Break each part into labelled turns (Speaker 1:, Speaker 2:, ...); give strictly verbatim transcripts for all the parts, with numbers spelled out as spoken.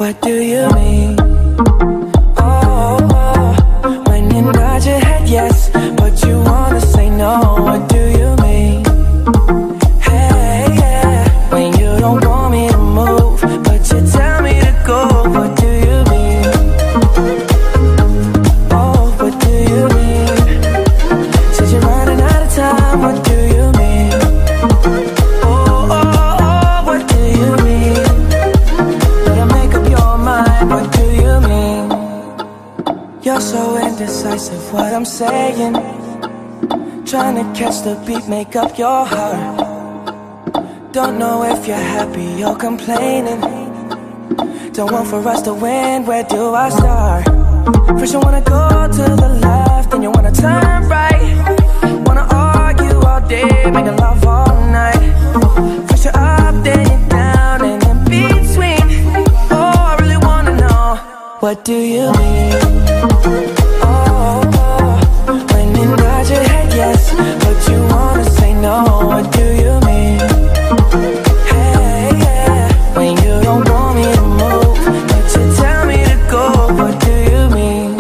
Speaker 1: what do you mean? Oh, oh, when you nod your head yes, but you wanna say no, what do you mean? Hey, yeah, when you don't want me to move, but you tell me to go, what do you mean? Oh, what do you mean? Said you're running out of time, what do you mean? Oh, oh, oh, what do you mean? Better make up your mind, what do you mean? You're so indecisive, what I'm saying. Trying to catch the beat, make up your heart. Don't know if you're happy or complaining. Don't want for us to win, where do I start? First you wanna go to the left, then you wanna turn right. Wanna argue all day, making love all night. First you're up, then you're down, and in between. Oh, I really wanna know, what do you mean? Oh, oh, when you nod your head yes, but you wanna say no, what do you mean? Hey, yeah, when you don't want me to move, but you tell me to go, what do you mean?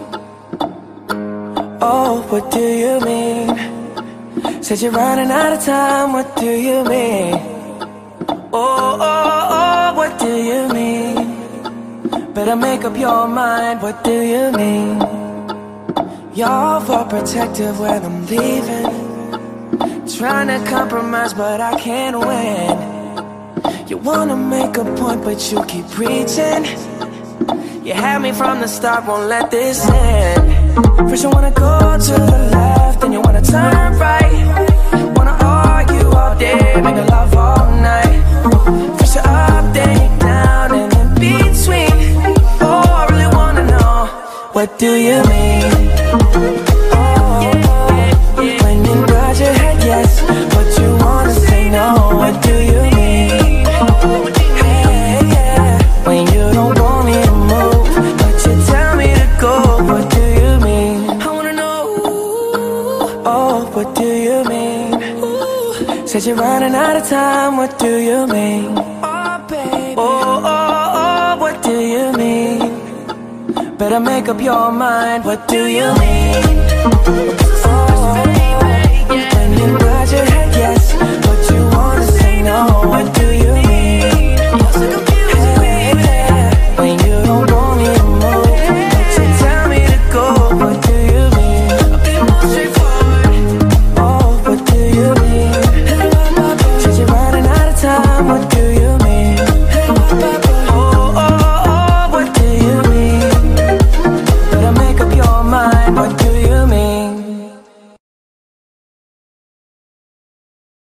Speaker 1: Oh, what do you mean? Said you're running out of time, what do you mean? Oh, oh, oh, what do you mean? Better make up your mind, what do you mean? You're overprotective when I'm leaving. Trying to compromise, but I can't win. You wanna make a point, but you keep preaching. You had me from the start, won't let this end. First you wanna go to the left, then you wanna turn right. Wanna argue all day, make love all night. First you're up, then you're down, and in between. Oh, I really wanna know, what do you mean? Oh, when you nod your head yes, but you wanna say no, what do you mean? Hey, yeah, when you don't want me to move, but you tell me to go, what do you mean? I wanna know, oh, what do you mean? Said you're running out of time, what do you mean? Oh, baby. Oh, oh, oh, what do you mean? Better make up your mind, what do you mean? Oh, when you nod your head yes, but you wanna say no, what do you mean? Hey, yeah, when you don't want me to move, but you tell me to go, what do you mean? Oh, what do you mean? Said you're running out of time, what do you mean?